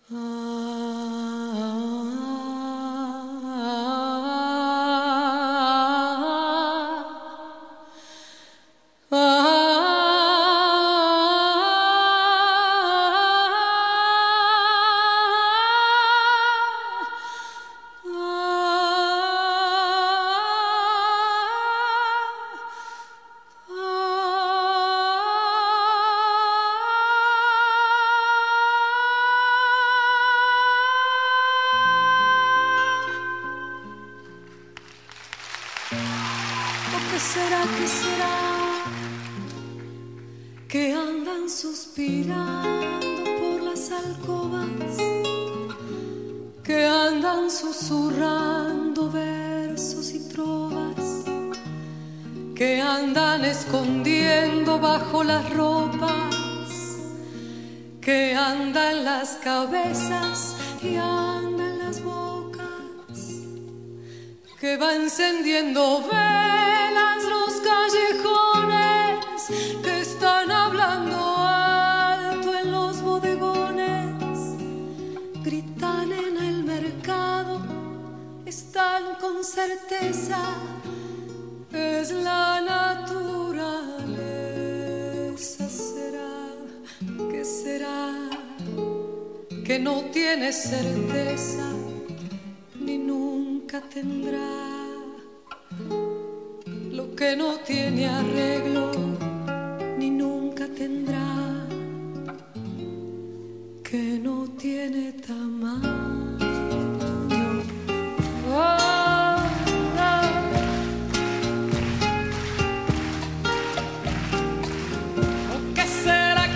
¿Qué será que andan suspirando por las alcobas, que andan susurrando versos y trovas, que andan escondiendo bajo las ropas, que anda en las cabezas y anda en las bocas, que va encendiendo velas los callejones, que están hablando alto en los bodegones, gritan en el mercado, están con certeza, es la naturaleza. ¿Será que no tiene certeza ni nunca tendrá? Lo que no tiene arreglo ni nunca tendrá, que no tiene tamaño. Oh, oh. ¿Qué será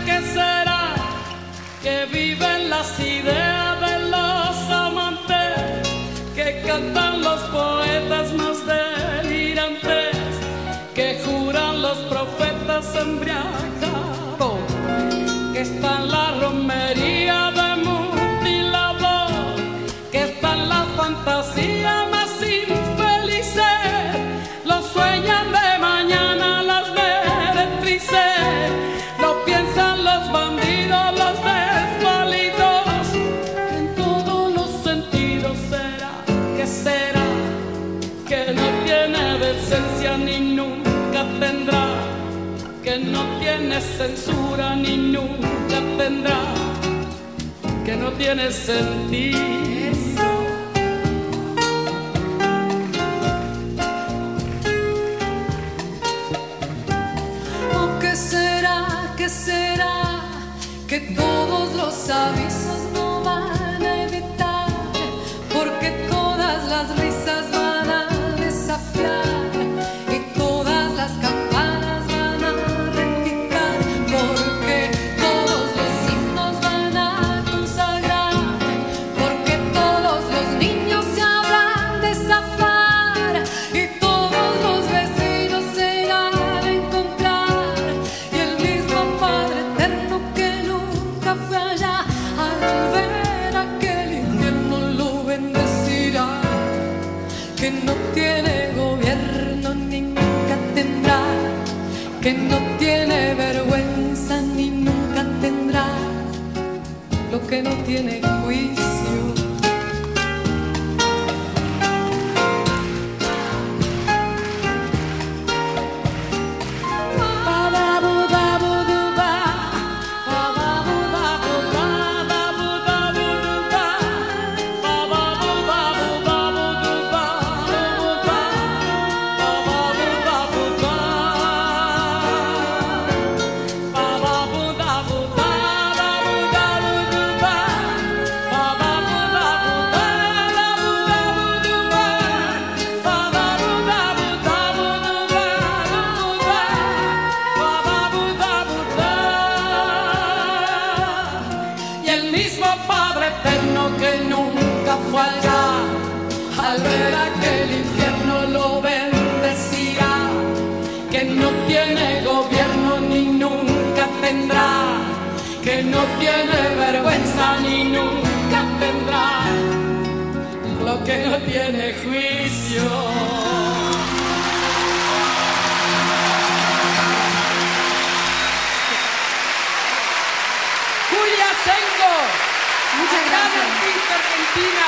que viven las ideas de los amantes, que cantan los poetas más delirantes, que juran los profetas embriagados, que está en la romería de mutilador, que está en la fantasía más infelices, los sueñan de mañana las meretrices, lo piensan los bandidos, los desvalidos, en todos los sentidos. ¿Será que no tiene decencia ni nunca tendrá, que no tiene censura ni nunca tendrá, que no tiene sentido? ¿O qué será que todos los avisos no van a evitar, porque todas las risas van a desafiar y todas las campanas van a repicar, porque todos los himnos van a consagrar, porque todos los niños se habrán de zafar y todos los vecinos se irán a encontrar, y el mismo Padre Eterno que nunca fue allá, al ver aquel infierno lo bendecirá, que no tiene gobierno ni nunca tendrá, que no tiene vergüenza ni nunca tendrá, lo que no tiene juicio. Al ver aquel infierno lo bendecirá, que no tiene gobierno ni nunca tendrá, que no tiene vergüenza ni nunca tendrá, lo que no tiene juicio. Julia Senko, muchas gracias. gran artista argentina.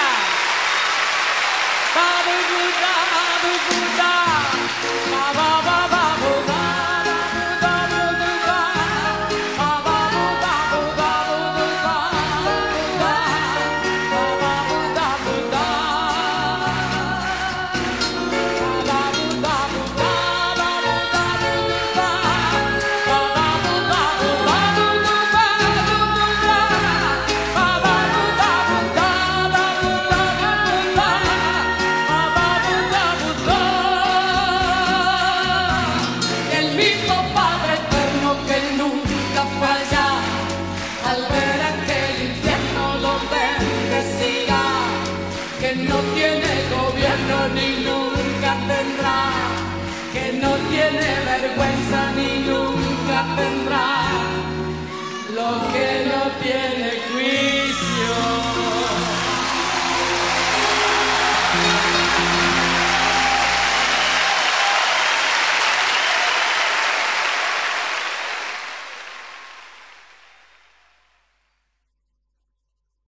Vergüenza ni nunca tendrá lo que no